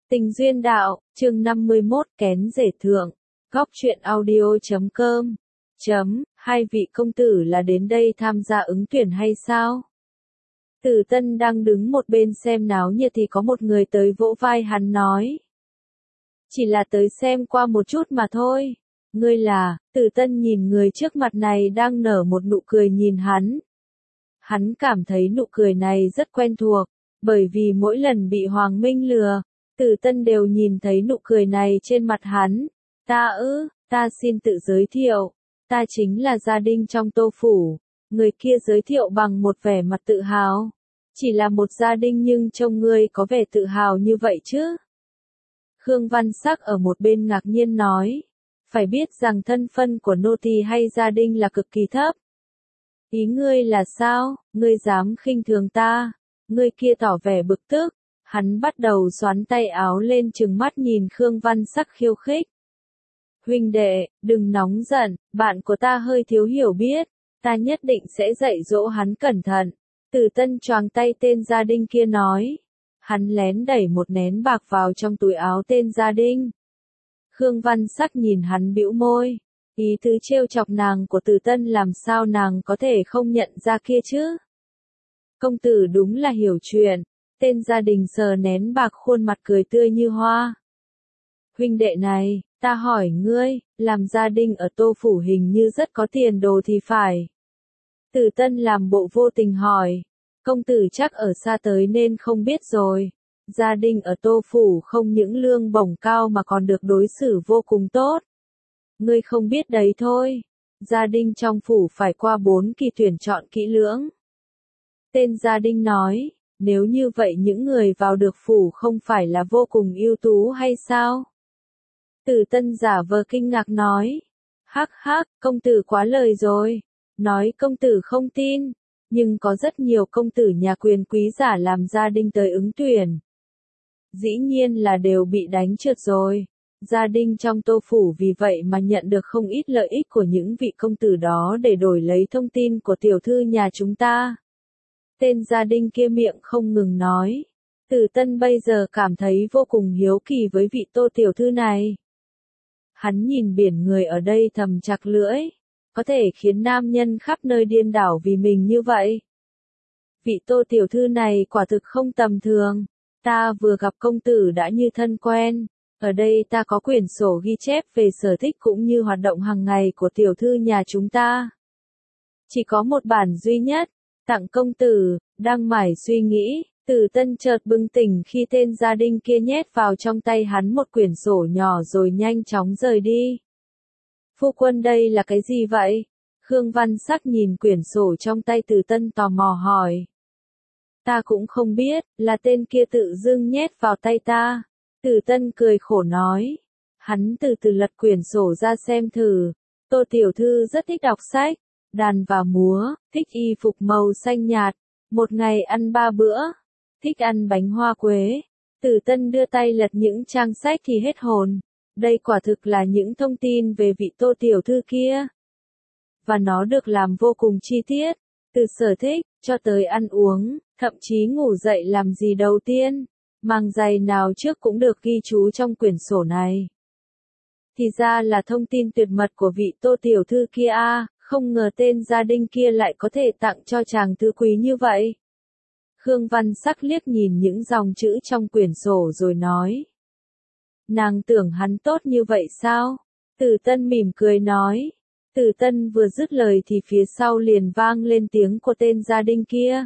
Tình duyên đạo, chương 51 kén rể thượng, góc truyện audio.com. Hai vị công tử là đến đây tham gia ứng tuyển hay sao? Tử Tân đang đứng một bên xem náo nhiệt thì có một người tới vỗ vai hắn nói. Chỉ là tới xem qua một chút mà thôi. Ngươi là, Tử Tân nhìn người trước mặt này đang nở một nụ cười nhìn hắn. Hắn cảm thấy nụ cười này rất quen thuộc, bởi vì mỗi lần bị Hoàng Minh lừa, Tử Tân đều nhìn thấy nụ cười này trên mặt hắn. Ta xin tự giới thiệu, ta chính là gia đình trong Tô Phủ. Người kia giới thiệu bằng một vẻ mặt tự hào. Chỉ là một gia đình nhưng trông ngươi có vẻ tự hào như vậy chứ? Khương Văn Sắc ở một bên ngạc nhiên nói. Phải biết rằng thân phận của nô tỳ hay gia đình là cực kỳ thấp. Ý ngươi là sao, ngươi dám khinh thường ta? Người kia tỏ vẻ bực tức. Hắn bắt đầu xoắn tay áo lên trừng mắt nhìn Khương Văn Sắc khiêu khích. Huynh đệ, đừng nóng giận, bạn của ta hơi thiếu hiểu biết, ta nhất định sẽ dạy dỗ hắn cẩn thận. Tử Tân choàng tay tên gia đình kia nói. Hắn lén đẩy một nén bạc vào trong túi áo tên gia đình. Khương Văn Sắc nhìn hắn bĩu môi. Ý tứ trêu chọc nàng của Tử Tân làm sao nàng có thể không nhận ra kia chứ? Công tử đúng là hiểu chuyện. Tên gia đình sờ nén bạc khuôn mặt cười tươi như hoa. Huynh đệ này, ta hỏi ngươi, làm gia đình ở Tô Phủ hình như rất có tiền đồ thì phải. Tử Tân làm bộ vô tình hỏi. Công tử chắc ở xa tới nên không biết rồi. Gia đình ở Tô Phủ không những lương bổng cao mà còn được đối xử vô cùng tốt. Ngươi không biết đấy thôi. Gia đình trong phủ phải qua 4 kỳ tuyển chọn kỹ lưỡng. Tên gia đình nói. Nếu như vậy những người vào được phủ không phải là vô cùng ưu tú hay sao? Tử Tân giả vờ kinh ngạc nói. Hắc hắc, công tử quá lời rồi. Nói công tử không tin. Nhưng có rất nhiều công tử nhà quyền quý giả làm gia đình tới ứng tuyển. Dĩ nhiên là đều bị đánh trượt rồi. Gia đình trong Tô Phủ vì vậy mà nhận được không ít lợi ích của những vị công tử đó để đổi lấy thông tin của tiểu thư nhà chúng ta. Tên gia đình kia miệng không ngừng nói. Tử Tân bây giờ cảm thấy vô cùng hiếu kỳ với vị Tô tiểu thư này. Hắn nhìn biển người ở đây thầm chặt lưỡi. Có thể khiến nam nhân khắp nơi điên đảo vì mình như vậy. Vị Tô tiểu thư này quả thực không tầm thường. Ta vừa gặp công tử đã như thân quen. Ở đây ta có quyển sổ ghi chép về sở thích cũng như hoạt động hàng ngày của tiểu thư nhà chúng ta. Chỉ có một bản duy nhất. Tặng công tử, đang mải suy nghĩ, Tử Tân chợt bừng tỉnh khi tên gia đình kia nhét vào trong tay hắn một quyển sổ nhỏ rồi nhanh chóng rời đi. Phu quân đây là cái gì vậy? Khương Văn Sắc nhìn quyển sổ trong tay Tử Tân tò mò hỏi. Ta cũng không biết, là tên kia tự dưng nhét vào tay ta. Tử Tân cười khổ nói. Hắn từ từ lật quyển sổ ra xem thử. Tô tiểu thư rất thích đọc sách. Đàn và múa, thích y phục màu xanh nhạt, một ngày ăn 3 bữa, thích ăn bánh hoa quế. Tử Tân đưa tay lật những trang sách thì hết hồn. Đây quả thực là những thông tin về vị Tô tiểu thư kia. Và nó được làm vô cùng chi tiết, từ sở thích, cho tới ăn uống, thậm chí ngủ dậy làm gì đầu tiên, mang giày nào trước cũng được ghi chú trong quyển sổ này. Thì ra là thông tin tuyệt mật của vị Tô tiểu thư kia a. Không ngờ tên gia đình kia lại có thể tặng cho chàng thứ quý như vậy. Khương Văn Sắc liếc nhìn những dòng chữ trong quyển sổ rồi nói. Nàng tưởng hắn tốt như vậy sao? Tử Tân mỉm cười nói. Tử Tân vừa dứt lời thì phía sau liền vang lên tiếng của tên gia đình kia.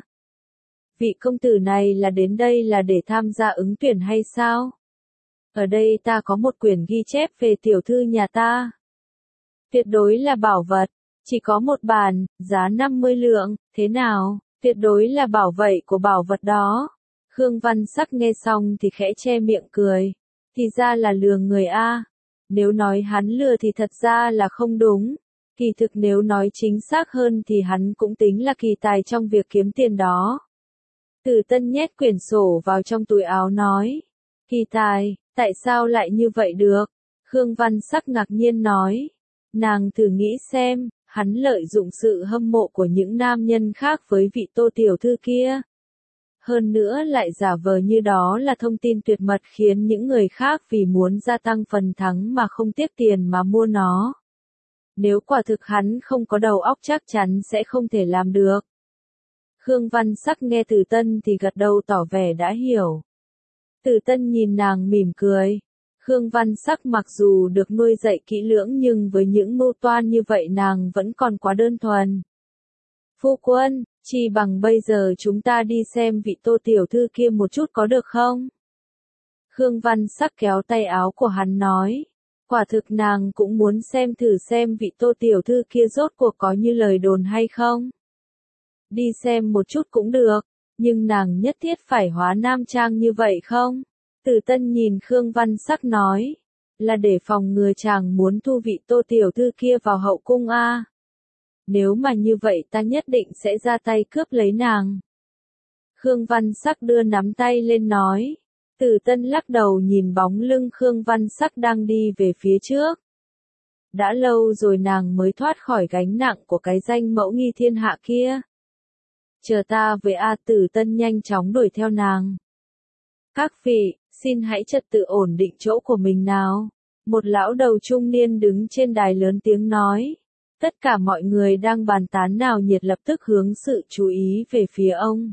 Vị công tử này là đến đây là để tham gia ứng tuyển hay sao? Ở đây ta có một quyển ghi chép về tiểu thư nhà ta. Tuyệt đối là bảo vật. Chỉ có một bản, giá 50 lượng, thế nào, tuyệt đối là bảo vệ của bảo vật đó. Khương Văn Sắc nghe xong thì khẽ che miệng cười. Thì ra là lừa người a. Nếu nói hắn lừa thì thật ra là không đúng. Kỳ thực nếu nói chính xác hơn thì hắn cũng tính là kỳ tài trong việc kiếm tiền đó. Tử Tân nhét quyển sổ vào trong túi áo nói. Kỳ tài, tại sao lại như vậy được? Khương Văn Sắc ngạc nhiên nói. Nàng thử nghĩ xem. Hắn lợi dụng sự hâm mộ của những nam nhân khác với vị Tô tiểu thư kia. Hơn nữa lại giả vờ như đó là thông tin tuyệt mật khiến những người khác vì muốn gia tăng phần thắng mà không tiếc tiền mà mua nó. Nếu quả thực hắn không có đầu óc chắc chắn sẽ không thể làm được. Khương Văn Sắc nghe Từ Tân thì gật đầu tỏ vẻ đã hiểu. Từ Tân nhìn nàng mỉm cười. Khương Văn Sắc mặc dù được nuôi dạy kỹ lưỡng nhưng với những mưu toan như vậy nàng vẫn còn quá đơn thuần. Phu quân, chi bằng bây giờ chúng ta đi xem vị Tô tiểu thư kia một chút có được không? Khương Văn Sắc kéo tay áo của hắn nói. Quả thực nàng cũng muốn xem thử xem vị Tô tiểu thư kia rốt cuộc có như lời đồn hay không. Đi xem một chút cũng được, nhưng nàng nhất thiết phải hóa nam trang như vậy không? Từ Tân nhìn Khương Văn Sắc nói, là để phòng ngừa chàng muốn thu vị Tô tiểu thư kia vào hậu cung a. Nếu mà như vậy ta nhất định sẽ ra tay cướp lấy nàng. Khương Văn Sắc đưa nắm tay lên nói. Từ Tân lắc đầu nhìn bóng lưng Khương Văn Sắc đang đi về phía trước. Đã lâu rồi nàng mới thoát khỏi gánh nặng của cái danh mẫu nghi thiên hạ kia. Chờ ta với A. Từ Tân nhanh chóng đuổi theo nàng. Các vị, xin hãy trật tự ổn định chỗ của mình nào. Một lão đầu trung niên đứng trên đài lớn tiếng nói. Tất cả mọi người đang bàn tán nào nhiệt lập tức hướng sự chú ý về phía ông.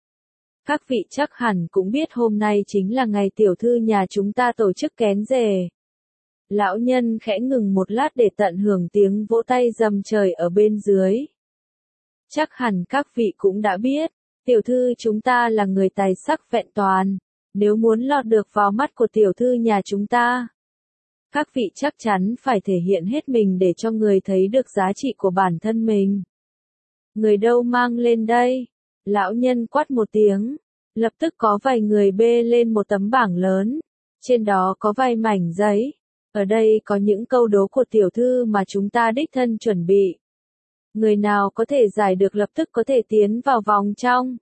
Các vị chắc hẳn cũng biết hôm nay chính là ngày tiểu thư nhà chúng ta tổ chức kén rể. Lão nhân khẽ ngừng một lát để tận hưởng tiếng vỗ tay rầm trời ở bên dưới. Chắc hẳn các vị cũng đã biết, tiểu thư chúng ta là người tài sắc vẹn toàn, nếu muốn lọt được vào mắt của tiểu thư nhà chúng ta. Các vị chắc chắn phải thể hiện hết mình để cho người thấy được giá trị của bản thân mình. Người đâu mang lên đây? Lão nhân quát một tiếng, lập tức có vài người bê lên một tấm bảng lớn, trên đó có vài mảnh giấy. Ở đây có những câu đố của tiểu thư mà chúng ta đích thân chuẩn bị. Người nào có thể giải được lập tức có thể tiến vào vòng trong.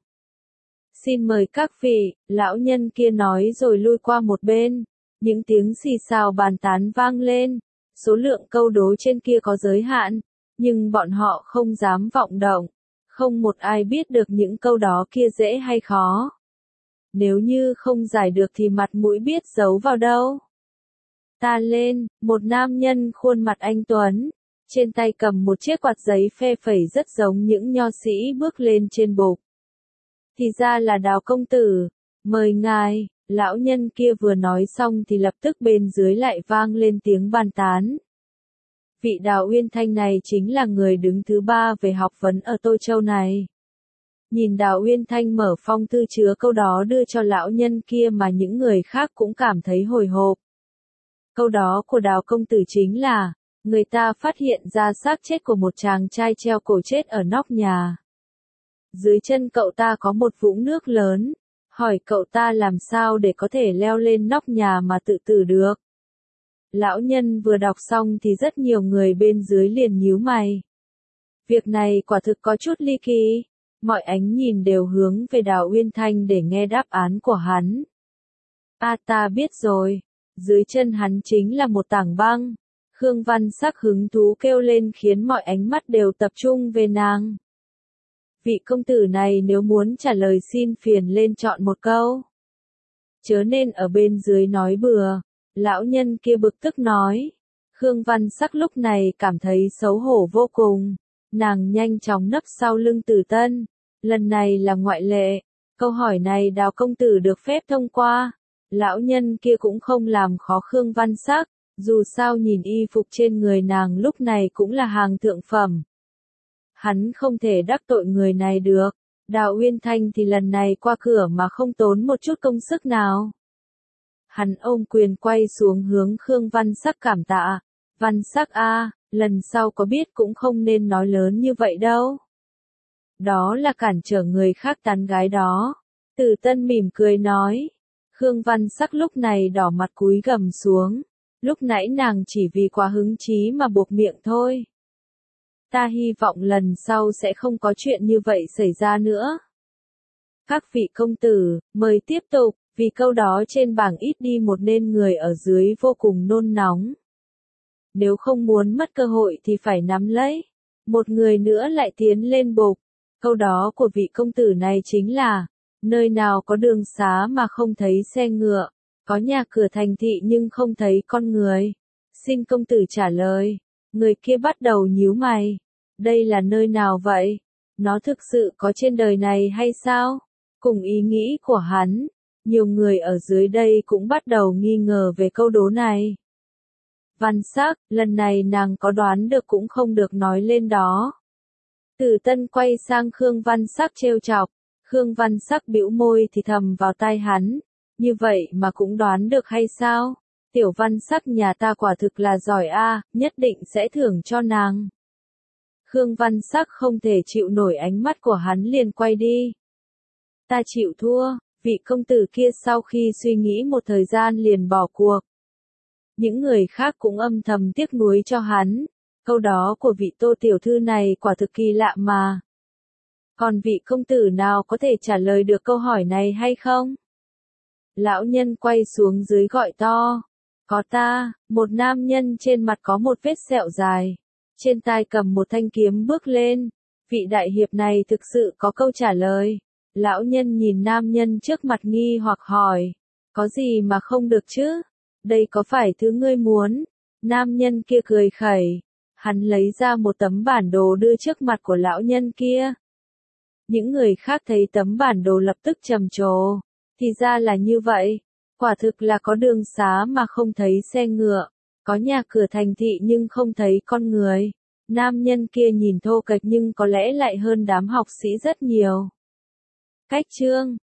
Xin mời các vị, lão nhân kia nói rồi lui qua một bên. Những tiếng xì xào bàn tán vang lên. Số lượng câu đố trên kia có giới hạn, nhưng bọn họ không dám vọng động. Không một ai biết được những câu đó kia dễ hay khó. Nếu như không giải được thì mặt mũi biết giấu vào đâu. Ta lên, một nam nhân khuôn mặt anh tuấn, trên tay cầm một chiếc quạt giấy phe phẩy rất giống những nho sĩ bước lên trên bục. Thì ra là Đào công tử, mời ngài. Lão nhân kia vừa nói xong thì lập tức bên dưới lại vang lên tiếng bàn tán. Vị Đào Uyên Thanh này chính là người đứng thứ 3 về học vấn ở Tô Châu này. Nhìn Đào Uyên Thanh mở phong thư chứa câu đó đưa cho lão nhân kia mà những người khác cũng cảm thấy hồi hộp. Câu đó của Đào công tử chính là, người ta phát hiện ra xác chết của một chàng trai treo cổ chết ở nóc nhà. Dưới chân cậu ta có một vũng nước lớn, hỏi cậu ta làm sao để có thể leo lên nóc nhà mà tự tử được. Lão nhân vừa đọc xong thì rất nhiều người bên dưới liền nhíu mày. Việc này quả thực có chút ly kỳ, mọi ánh nhìn đều hướng về Đào Uyên Thanh để nghe đáp án của hắn. Ta biết rồi, dưới chân hắn chính là một tảng băng. Khương Văn Sắc hứng thú kêu lên khiến mọi ánh mắt đều tập trung về nàng. Vị công tử này nếu muốn trả lời xin phiền lên chọn một câu. Chớ nên ở bên dưới nói bừa, lão nhân kia bực tức nói. Khương Văn Sắc lúc này cảm thấy xấu hổ vô cùng, nàng nhanh chóng nấp sau lưng Từ Tân. Lần này là ngoại lệ, câu hỏi này Đào công tử được phép thông qua. Lão nhân kia cũng không làm khó Khương Văn Sắc, dù sao nhìn y phục trên người nàng lúc này cũng là hàng thượng phẩm. Hắn không thể đắc tội người này được. Đào Uyên Thanh thì lần này qua cửa mà không tốn một chút công sức nào. Hắn ôm quyền quay xuống hướng Khương Văn Sắc cảm tạ. Văn Sắc a, lần sau có biết cũng không nên nói lớn như vậy đâu. Đó là cản trở người khác tán gái đó. Từ Tân mỉm cười nói. Khương Văn Sắc lúc này đỏ mặt cúi gằm xuống. Lúc nãy nàng chỉ vì quá hứng chí mà buộc miệng thôi. Ta hy vọng lần sau sẽ không có chuyện như vậy xảy ra nữa. Các vị công tử, mời tiếp tục, vì câu đó trên bảng ít đi một nên người ở dưới vô cùng nôn nóng. Nếu không muốn mất cơ hội thì phải nắm lấy. Một người nữa lại tiến lên bục. Câu đó của vị công tử này chính là, Nơi nào có đường xá mà không thấy xe ngựa, có nhà cửa thành thị nhưng không thấy con người. Xin công tử trả lời. Người kia bắt đầu nhíu mày. Đây là nơi nào vậy? Nó thực sự có trên đời này hay sao? Cùng ý nghĩ của hắn, nhiều người ở dưới đây cũng bắt đầu nghi ngờ về câu đố này. Văn Sắc, lần này nàng có đoán được cũng không được nói lên đó. Tử Tân quay sang Khương Văn Sắc trêu chọc. Khương Văn Sắc bĩu môi thì thầm vào tai hắn. Như vậy mà cũng đoán được hay sao? Tiểu Văn Sắc nhà ta quả thực là giỏi a, nhất định sẽ thưởng cho nàng. Khương Văn Sắc không thể chịu nổi ánh mắt của hắn liền quay đi. Ta chịu thua, vị công tử kia sau khi suy nghĩ một thời gian liền bỏ cuộc. Những người khác cũng âm thầm tiếc nuối cho hắn. Câu đó của vị Tô tiểu thư này quả thực kỳ lạ mà. Còn vị công tử nào có thể trả lời được câu hỏi này hay không? Lão nhân quay xuống dưới gọi to. Có ta, một nam nhân trên mặt có một vết sẹo dài. Trên tai cầm một thanh kiếm bước lên. Vị đại hiệp này thực sự có câu trả lời. Lão nhân nhìn nam nhân trước mặt nghi hoặc hỏi. Có gì mà không được chứ? Đây có phải thứ ngươi muốn? Nam nhân kia cười khẩy. Hắn lấy ra một tấm bản đồ đưa trước mặt của lão nhân kia. Những người khác thấy tấm bản đồ lập tức trầm trồ. Thì ra là như vậy. Quả thực là có đường xá mà không thấy xe ngựa. Có nhà cửa thành thị nhưng không thấy con người. Nam nhân kia nhìn thô kệch nhưng có lẽ lại hơn đám học sĩ rất nhiều. Cách chương